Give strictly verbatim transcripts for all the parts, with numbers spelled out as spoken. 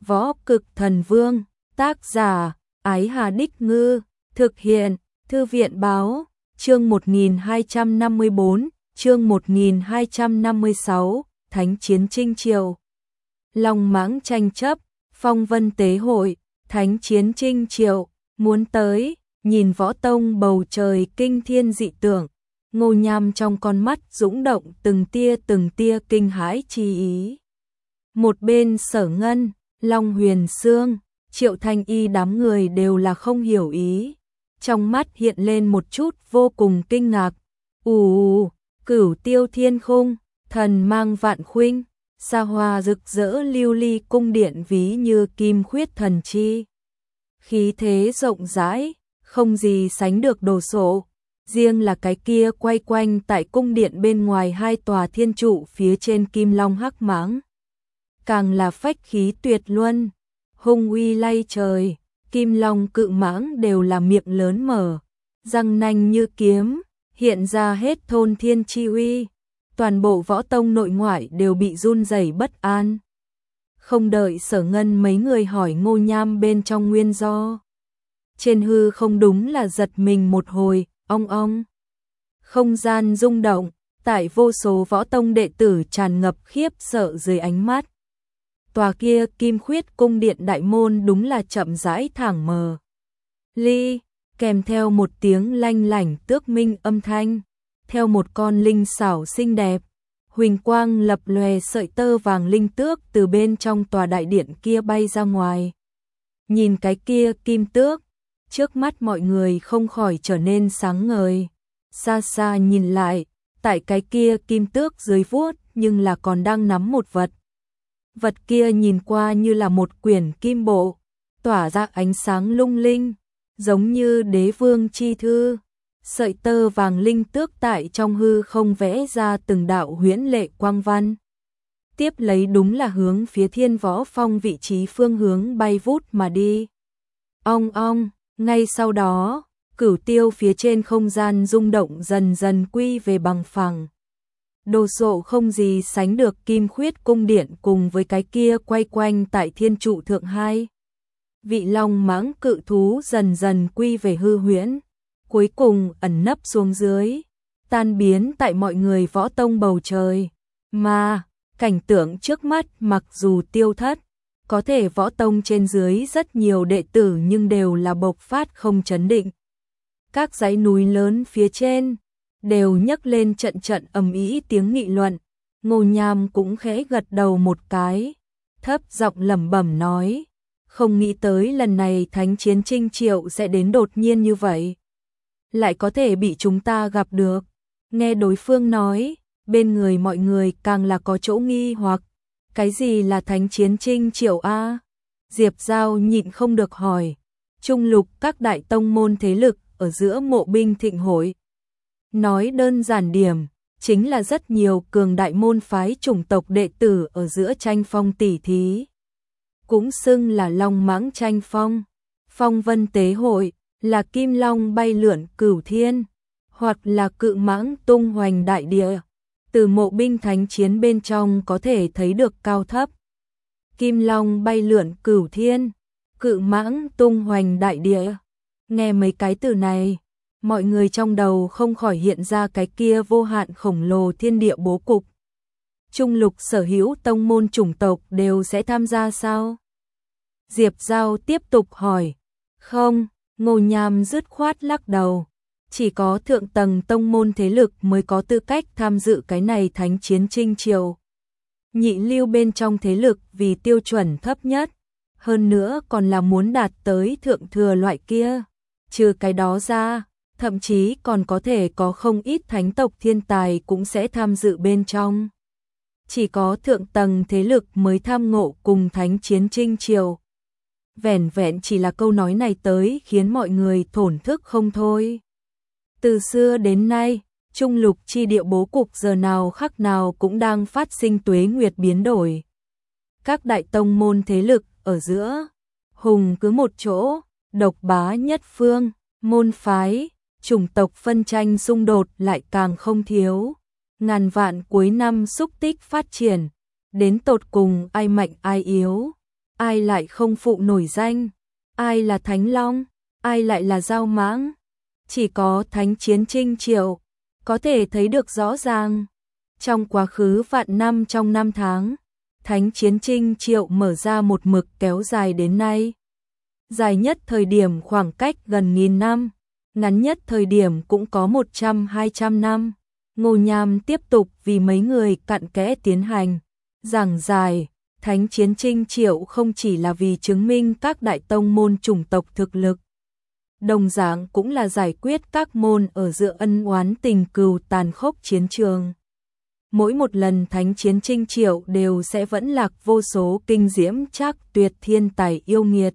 Võ Cực Thần Vương, tác giả, Ái Hà Đích Ngư, thực hiện, Thư viện Báo, chương một nghìn hai trăm năm mươi bốn, chương một nghìn hai trăm năm mươi sáu, Thánh Chiến Trinh Triều. Long Mãng tranh chấp, phong vân tế hội, Thánh Chiến Trinh Triều, muốn tới, nhìn Võ Tông bầu trời kinh thiên dị tượng, Ngô Nham trong con mắt dũng động từng tia từng tia kinh hãi chi ý. Một bên Sở Ngân, Long Huyền Sương, Triệu Thanh Y đám người đều là không hiểu ý, trong mắt hiện lên một chút vô cùng kinh ngạc. Ù, Cửu Tiêu Thiên Khung, thần mang vạn khuynh, xa hoa rực rỡ lưu ly cung điện ví như kim khuyết thần chi. Khí thế rộng rãi, không gì sánh được đồ sộ, riêng là cái kia quay quanh tại cung điện bên ngoài hai tòa thiên trụ phía trên kim long hắc mãng. Càng là phách khí tuyệt luân, hung uy lay trời, kim long cự mãng đều là miệng lớn mở, răng nanh như kiếm, hiện ra hết thôn thiên chi uy, toàn bộ Võ Tông nội ngoại đều bị run rẩy bất an. Không đợi Sở Ngân mấy người hỏi Ngô Nham bên trong nguyên do, trên hư không đúng là giật mình một hồi, ong ong. Không gian rung động, tại vô số Võ Tông đệ tử tràn ngập khiếp sợ dưới ánh mắt. Tòa kia kim khuyết cung điện đại môn đúng là chậm rãi thẳng mờ. Ly, kèm theo một tiếng lanh lảnh tước minh âm thanh, theo một con linh xảo xinh đẹp, huỳnh quang lập lòe sợi tơ vàng linh tước từ bên trong tòa đại điện kia bay ra ngoài. Nhìn cái kia kim tước, trước mắt mọi người không khỏi trở nên sáng ngời. Xa xa nhìn lại, tại cái kia kim tước dưới vuốt nhưng là còn đang nắm một vật. Vật kia nhìn qua như là một quyển kim bộ, tỏa ra ánh sáng lung linh, giống như đế vương chi thư. Sợi tơ vàng linh tước tại trong hư không vẽ ra từng đạo huyễn lệ quang văn. Tiếp lấy đúng là hướng phía Thiên Võ Phong vị trí phương hướng bay vút mà đi. Ong ong, ngay sau đó, Cửu Tiêu phía trên không gian rung động dần dần quy về bằng phẳng. Đồ sộ không gì sánh được kim khuyết cung điện cùng với cái kia quay quanh tại thiên trụ thượng hai. Vị long mãng cự thú dần dần quy về hư huyễn, cuối cùng ẩn nấp xuống dưới, tan biến tại mọi người Võ Tông bầu trời. Mà, cảnh tượng trước mắt mặc dù tiêu thất, có thể Võ Tông trên dưới rất nhiều đệ tử nhưng đều là bộc phát không chấn định. Các dãy núi lớn phía trên đều nhấc lên trận trận ầm ĩ tiếng nghị luận. Ngô Nham cũng khẽ gật đầu một cái, thấp giọng lẩm bẩm nói, không nghĩ tới lần này Thánh Chiến Trinh Triều sẽ đến đột nhiên như vậy, lại có thể bị chúng ta gặp được. Nghe đối phương nói, bên người mọi người càng là có chỗ nghi hoặc, cái gì là Thánh Chiến Trinh Triều a? Diệp Giao nhịn không được hỏi. Trung lục các đại tông môn thế lực ở giữa mộ binh thịnh hội. Nói đơn giản điểm, chính là rất nhiều cường đại môn phái chủng tộc đệ tử ở giữa tranh phong tỷ thí. Cũng xưng là long mãng tranh phong. Phong vân tế hội là kim long bay lượn cửu thiên, hoặc là cự mãng tung hoành đại địa. Từ mộ binh thánh chiến bên trong có thể thấy được cao thấp. Kim long bay lượn cửu thiên, cự mãng tung hoành đại địa. Nghe mấy cái từ này, mọi người trong đầu không khỏi hiện ra cái kia vô hạn khổng lồ thiên địa bố cục. Trung lục sở hữu tông môn chủng tộc đều sẽ tham gia sao? Diệp Giao tiếp tục hỏi. Không, Ngô Nham dứt khoát lắc đầu. Chỉ có thượng tầng tông môn thế lực mới có tư cách tham dự cái này Thánh Chiến Trinh Triều. Nhị lưu bên trong thế lực vì tiêu chuẩn thấp nhất, hơn nữa còn là muốn đạt tới thượng thừa loại kia. Trừ cái đó ra, thậm chí còn có thể có không ít thánh tộc thiên tài cũng sẽ tham dự bên trong. Chỉ có thượng tầng thế lực mới tham ngộ cùng Thánh Chiến Trinh Triều. Vẻn vẹn chỉ là câu nói này tới khiến mọi người thổn thức không thôi. Từ xưa đến nay, trung lục chi địa bố cục giờ nào khắc nào cũng đang phát sinh tuế nguyệt biến đổi. Các đại tông môn thế lực ở giữa, hùng cứ một chỗ, độc bá nhất phương, môn phái, chủng tộc phân tranh xung đột lại càng không thiếu. Ngàn vạn cuối năm xúc tích phát triển, đến tột cùng ai mạnh ai yếu, ai lại không phụ nổi danh, ai là Thánh Long, ai lại là Dao Mãng. Chỉ có Thánh Chiến Trinh Triệu có thể thấy được rõ ràng. Trong quá khứ vạn năm trong năm tháng, Thánh Chiến Trinh Triệu mở ra một mực kéo dài đến nay. Dài nhất thời điểm khoảng cách gần nghìn năm, ngắn nhất thời điểm cũng có một trăm hai trăm năm. Ngô Nham tiếp tục vì mấy người cặn kẽ tiến hành giảng giải. Thánh Chiến Trinh Triệu không chỉ là vì chứng minh các đại tông môn chủng tộc thực lực, đồng dạng cũng là giải quyết các môn ở giữa ân oán tình cừu tàn khốc chiến trường. Mỗi một lần Thánh Chiến Trinh Triệu đều sẽ vẫn lạc vô số kinh diễm trác tuyệt thiên tài yêu nghiệt.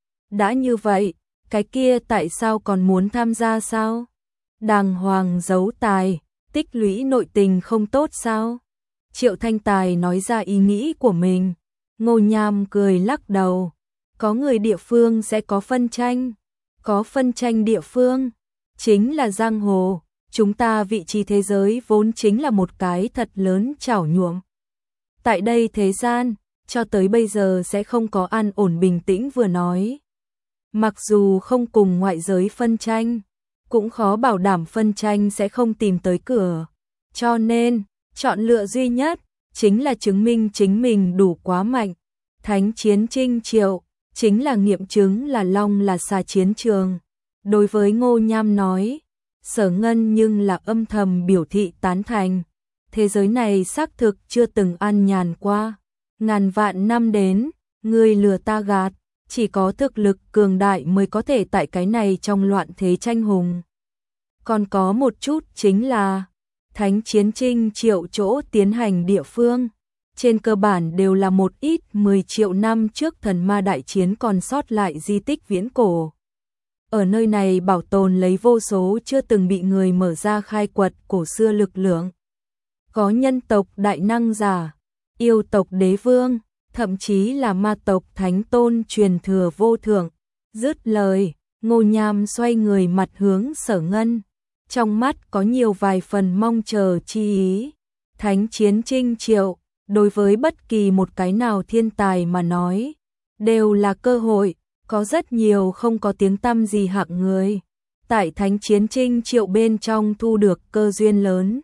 Đã như vậy, cái kia tại sao còn muốn tham gia sao? Đàng hoàng giấu tài, tích lũy nội tình không tốt sao? Triệu Thanh Tài nói ra ý nghĩ của mình. Ngô Nham cười lắc đầu. Có người địa phương sẽ có phân tranh. Có phân tranh địa phương, chính là giang hồ. Chúng ta vị trí thế giới vốn chính là một cái thật lớn chảo nhuộm. Tại đây thế gian, cho tới bây giờ sẽ không có an ổn bình tĩnh vừa nói. Mặc dù không cùng ngoại giới phân tranh, cũng khó bảo đảm phân tranh sẽ không tìm tới cửa. Cho nên, chọn lựa duy nhất, chính là chứng minh chính mình đủ quá mạnh. Thánh Chiến Trinh Triệu, chính là nghiệm chứng là Long là xà chiến trường. Đối với Ngô Nham nói, Sở Ngân nhưng là âm thầm biểu thị tán thành. Thế giới này xác thực chưa từng an nhàn qua. Ngàn vạn năm đến, người lừa ta gạt, chỉ có thực lực cường đại mới có thể tại cái này trong loạn thế tranh hùng. Còn có một chút chính là Thánh Chiến Trinh Triệu chỗ tiến hành địa phương, trên cơ bản đều là một ít mười triệu năm trước thần ma đại chiến còn sót lại di tích viễn cổ. Ở nơi này bảo tồn lấy vô số chưa từng bị người mở ra khai quật cổ xưa lực lượng. Có nhân tộc đại năng giả, yêu tộc đế vương, thậm chí là ma tộc thánh tôn truyền thừa vô thượng. Dứt lời, Ngô Nham xoay người mặt hướng Sở Ngân. Trong mắt có nhiều vài phần mong chờ chi ý. Thánh Chiến Trinh Triệu, đối với bất kỳ một cái nào thiên tài mà nói, đều là cơ hội, có rất nhiều không có tiếng tăm gì hạng người. Tại Thánh Chiến Trinh Triệu bên trong thu được cơ duyên lớn.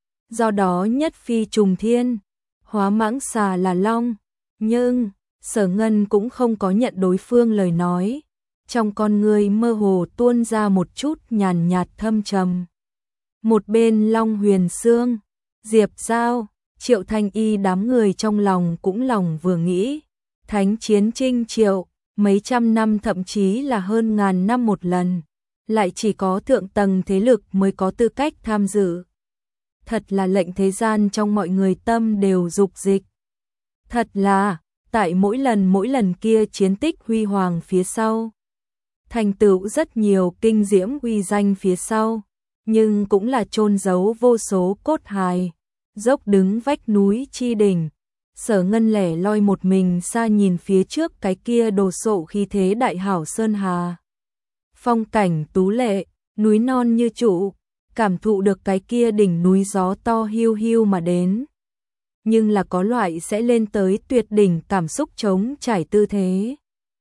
Do đó nhất phi trùng thiên, hóa mãng xà là long. Nhưng, Sở Ngân cũng không có nhận đối phương lời nói. Trong con người mơ hồ tuôn ra một chút nhàn nhạt thâm trầm. Một bên Long Huyền Sương, Diệp Giao, Triệu Thanh Y đám người trong lòng cũng lòng vừa nghĩ. Thánh Chiến Trinh Triệu, mấy trăm năm thậm chí là hơn ngàn năm một lần, lại chỉ có thượng tầng thế lực mới có tư cách tham dự. Thật là lệnh thế gian trong mọi người tâm đều dục dịch. Thật là, tại mỗi lần mỗi lần kia chiến tích huy hoàng phía sau, thành tựu rất nhiều kinh diễm uy danh phía sau, nhưng cũng là chôn giấu vô số cốt hài, dốc đứng vách núi chi đỉnh. Sở Ngân lẻ loi một mình xa nhìn phía trước cái kia đồ sộ khí thế đại hảo sơn hà. Phong cảnh tú lệ, núi non như trụ, cảm thụ được cái kia đỉnh núi gió to hiu hiu mà đến. Nhưng là có loại sẽ lên tới tuyệt đỉnh cảm xúc trống trải tư thế.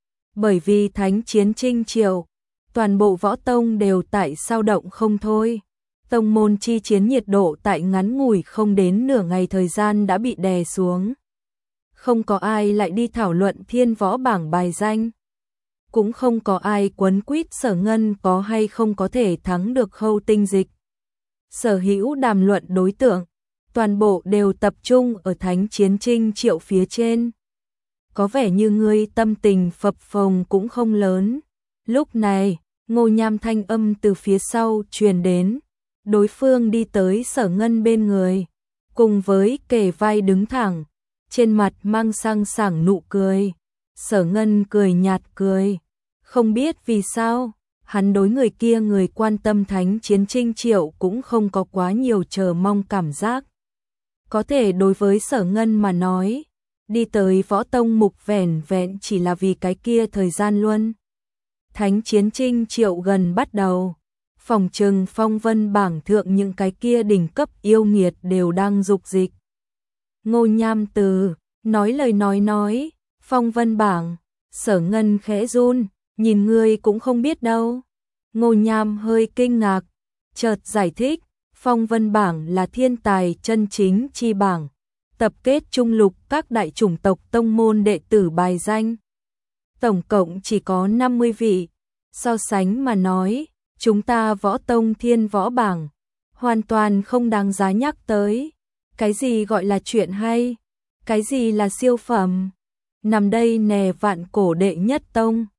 Bởi vì Thánh Chiến Trinh Triệu, toàn bộ võ tông đều tại sao động không thôi. Tông môn chi chiến nhiệt độ tại ngắn ngủi không đến nửa ngày thời gian đã bị đè xuống. Không có ai lại đi thảo luận thiên võ bảng bài danh. Cũng không có ai quấn quýt Sở Ngân có hay không có thể thắng được Khâu Tinh Dịch. Sở hữu đàm luận đối tượng, toàn bộ đều tập trung ở Thánh Chiến Trinh Triệu phía trên. Có vẻ như ngươi tâm tình phập phồng cũng không lớn. Lúc này, Ngô Nham thanh âm từ phía sau truyền đến. Đối phương đi tới Sở Ngân bên người, cùng với kề vai đứng thẳng, trên mặt mang sang sảng nụ cười. Sở Ngân cười nhạt cười, không biết vì sao, hắn đối người kia người quan tâm Thánh Chiến Trinh Triệu cũng không có quá nhiều chờ mong cảm giác. Có thể đối với Sở Ngân mà nói, đi tới võ tông mục vẻn vẹn chỉ là vì cái kia thời gian luôn. Thánh Chiến Trinh Triệu gần bắt đầu, phòng trừng phong vân bảng thượng những cái kia đỉnh cấp yêu nghiệt đều đang dục dịch. Ngô Nham Từ nói lời nói nói, Phong vân bảng, Sở Ngân khẽ run, nhìn ngươi cũng không biết đâu. Ngô Nham hơi kinh ngạc, chợt giải thích, phong vân bảng là thiên tài chân chính chi bảng, tập kết trung lục các đại chủng tộc tông môn đệ tử bài danh. Tổng cộng chỉ có năm mươi vị, so sánh mà nói, chúng ta võ tông thiên võ bảng, hoàn toàn không đáng giá nhắc tới. Cái gì gọi là chuyện hay? Cái gì là siêu phẩm? Nằm đây nè vạn cổ đệ nhất tông.